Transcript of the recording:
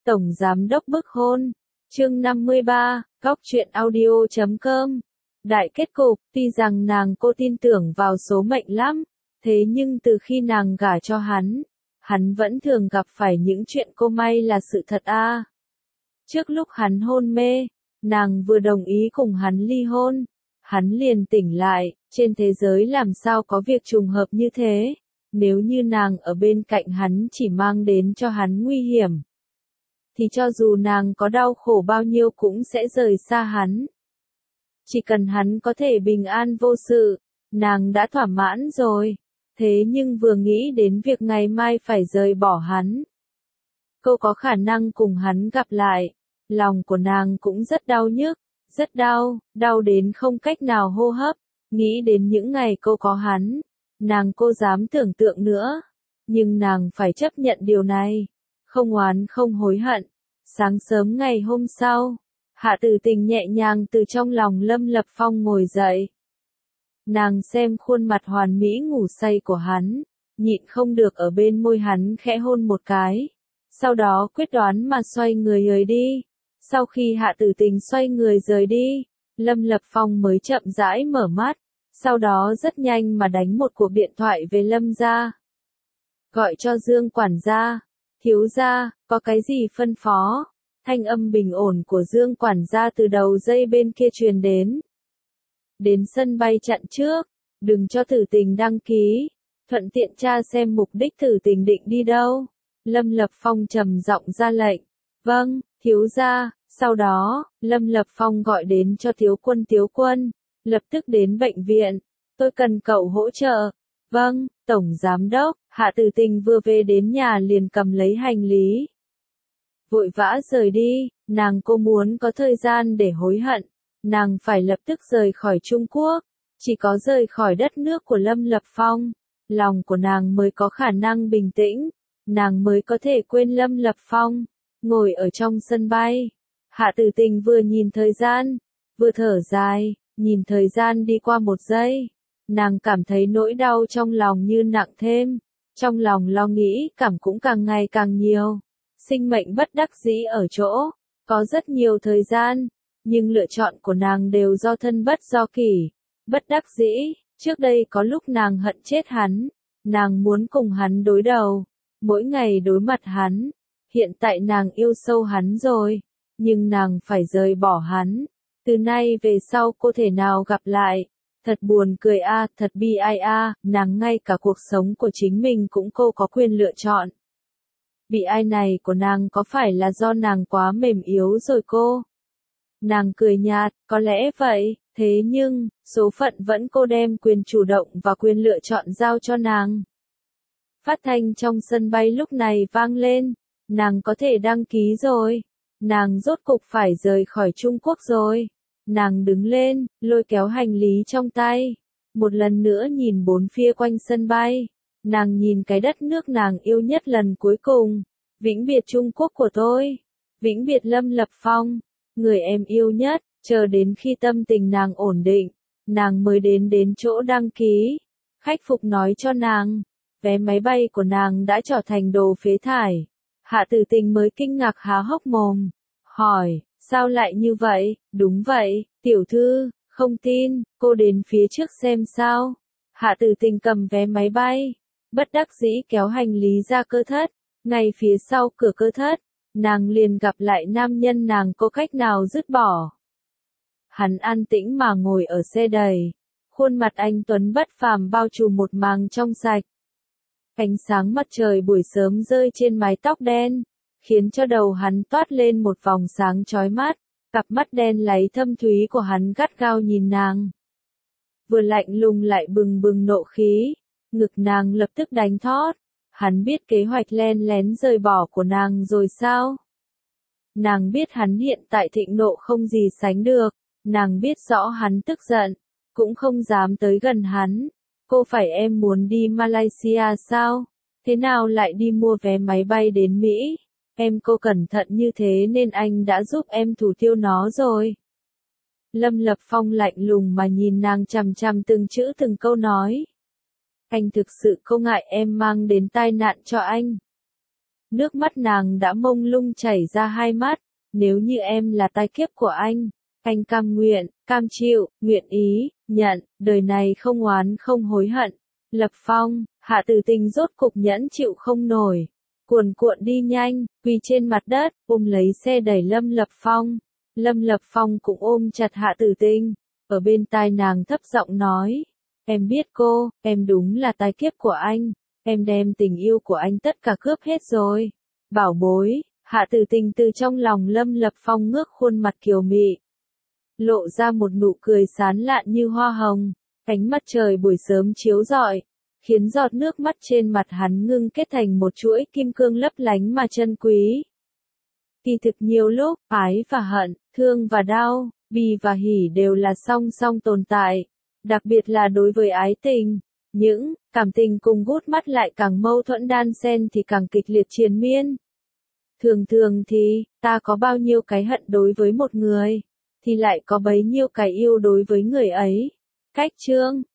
Tổng Giám đốc bức hôn. Chương 53, Góc truyện audio.com. Đại kết cục, tuy rằng cô tin tưởng vào số mệnh lắm, thế nhưng từ khi nàng gả cho hắn vẫn thường gặp phải những chuyện cô may là sự thật a. Trước lúc hắn hôn mê, nàng vừa đồng ý cùng hắn ly hôn, hắn liền tỉnh lại, trên thế giới làm sao có việc trùng hợp như thế, nếu như nàng ở bên cạnh hắn chỉ mang đến cho hắn nguy hiểm, thì cho dù nàng có đau khổ bao nhiêu cũng sẽ rời xa hắn. Chỉ cần hắn có thể bình an vô sự, nàng đã thỏa mãn rồi. Thế nhưng vừa nghĩ đến việc ngày mai phải rời bỏ hắn, cô có khả năng cùng hắn gặp lại, lòng của nàng cũng rất đau nhức, rất đau, đau đến không cách nào hô hấp. Nghĩ đến những ngày cô có hắn, cô dám tưởng tượng nữa, nhưng nàng phải chấp nhận điều này, không oán không hối hận. Sáng sớm ngày hôm sau, Hạ Tử Tình nhẹ nhàng từ trong lòng Lâm Lập Phong ngồi dậy. Nàng xem khuôn mặt hoàn mỹ ngủ say của hắn, nhịn không được ở bên môi hắn khẽ hôn một cái. Sau đó quyết đoán mà xoay người rời đi. Sau khi Hạ Tử Tình xoay người rời đi, Lâm Lập Phong mới chậm rãi mở mắt. Sau đó rất nhanh mà đánh một cuộc điện thoại về Lâm gia. Gọi cho Dương quản gia. Thiếu gia, có cái gì phân phó? Thanh âm bình ổn của Dương quản gia từ đầu dây bên kia truyền đến. Đến sân bay chặn trước, đừng cho Tử Tình đăng ký, thuận tiện tra xem mục đích Tử Tình định đi đâu. Lâm Lập Phong trầm giọng ra lệnh. Vâng, thiếu gia. Sau đó, Lâm Lập Phong gọi đến cho Tiếu Quân, lập tức đến bệnh viện. Tôi cần cậu hỗ trợ. Vâng, Tổng Giám đốc. Hạ Tử Tình vừa về đến nhà liền cầm lấy hành lý, vội vã rời đi. Cô muốn có thời gian để hối hận. Nàng phải lập tức rời khỏi Trung Quốc. Chỉ có rời khỏi đất nước của Lâm Lập Phong, lòng của nàng mới có khả năng bình tĩnh. Nàng mới có thể quên Lâm Lập Phong. Ngồi ở trong sân bay, Hạ Tử Tình vừa nhìn thời gian, vừa thở dài. Nhìn thời gian đi qua một giây, nàng cảm thấy nỗi đau trong lòng như nặng thêm. Trong lòng lo nghĩ cảm cũng càng ngày càng nhiều. Sinh mệnh bất đắc dĩ ở chỗ, có rất nhiều thời gian, nhưng lựa chọn của nàng đều do thân bất do kỷ. Bất đắc dĩ, trước đây có lúc nàng hận chết hắn, nàng muốn cùng hắn đối đầu, mỗi ngày đối mặt hắn. Hiện tại nàng yêu sâu hắn rồi, nhưng nàng phải rời bỏ hắn. Từ nay về sau cô thể nào gặp lại. Thật buồn cười a, thật bi ai a, nàng ngay cả cuộc sống của chính mình cũng cô có quyền lựa chọn. Bị ai này của nàng có phải là do nàng quá mềm yếu rồi cô? Nàng cười nhạt, có lẽ vậy, thế nhưng, số phận vẫn cô đem quyền chủ động và quyền lựa chọn giao cho nàng. Phát thanh trong sân bay lúc này vang lên, nàng có thể đăng ký rồi, nàng rốt cục phải rời khỏi Trung Quốc rồi. Nàng đứng lên, lôi kéo hành lý trong tay, một lần nữa nhìn bốn phía quanh sân bay. Nàng nhìn cái đất nước nàng yêu nhất lần cuối cùng. Vĩnh biệt Trung Quốc của tôi, vĩnh biệt Lâm Lập Phong, người em yêu nhất. Chờ đến khi tâm tình nàng ổn định, nàng mới đến chỗ đăng ký. Khách phục nói cho nàng, vé máy bay của nàng đã trở thành đồ phế thải. Hạ Tử Tình mới kinh ngạc há hốc mồm, hỏi, sao lại như vậy? Đúng vậy, tiểu thư, không tin, cô đến phía trước xem sao. Hạ Tử Tình cầm vé máy bay, bất đắc dĩ kéo hành lý ra cơ thất. Ngay phía sau cửa cơ thất, nàng liền gặp lại nam nhân nàng có cách nào dứt bỏ. Hắn an tĩnh mà ngồi ở xe đầy, khuôn mặt anh tuấn bất phàm bao trùm một màng trong sạch. Ánh sáng mặt trời buổi sớm rơi trên mái tóc đen, khiến cho đầu hắn toát lên một vòng sáng chói mắt. Cặp mắt đen láy thâm thúy của hắn gắt gao nhìn nàng, vừa lạnh lùng lại bừng bừng nộ khí. Ngực nàng lập tức đánh thót. Hắn biết kế hoạch len lén rời bỏ của nàng rồi sao? Nàng biết hắn hiện tại thịnh nộ không gì sánh được. Nàng biết rõ hắn tức giận, cũng không dám tới gần hắn. Cô phải em muốn đi Malaysia sao? Thế nào lại đi mua vé máy bay đến Mỹ? Em cô cẩn thận như thế nên anh đã giúp em thủ tiêu nó rồi. Lâm Lập Phong lạnh lùng mà nhìn nàng chằm chằm từng chữ từng câu nói. Anh thực sự không ngại em mang đến tai nạn cho anh. Nước mắt nàng đã mông lung chảy ra hai mắt. Nếu như em là tai kiếp của anh cam nguyện, cam chịu, nguyện ý, nhận, đời này không oán không hối hận. Lập Phong, Hạ Tử Tình rốt cục nhẫn chịu không nổi. Cuồn cuộn đi nhanh, quỳ trên mặt đất, ôm lấy xe đẩy Lâm Lập Phong. Lâm Lập Phong cũng ôm chặt Hạ Tử Tình. Ở bên tai nàng thấp giọng nói. Em biết cô, em đúng là tai kiếp của anh. Em đem tình yêu của anh tất cả cướp hết rồi. Bảo bối, Hạ Tử Tình từ trong lòng Lâm Lập Phong ngước khuôn mặt kiều mị. Lộ ra một nụ cười sán lạn như hoa hồng. Ánh mặt trời buổi sớm chiếu rọi, khiến giọt nước mắt trên mặt hắn ngưng kết thành một chuỗi kim cương lấp lánh mà chân quý. Kỳ thực nhiều lúc, ái và hận, thương và đau, bi và hỉ đều là song song tồn tại. Đặc biệt là đối với ái tình, những cảm tình cùng gút mắt lại càng mâu thuẫn đan xen thì càng kịch liệt triền miên. Thường thường thì, ta có bao nhiêu cái hận đối với một người, thì lại có bấy nhiêu cái yêu đối với người ấy. Cách chương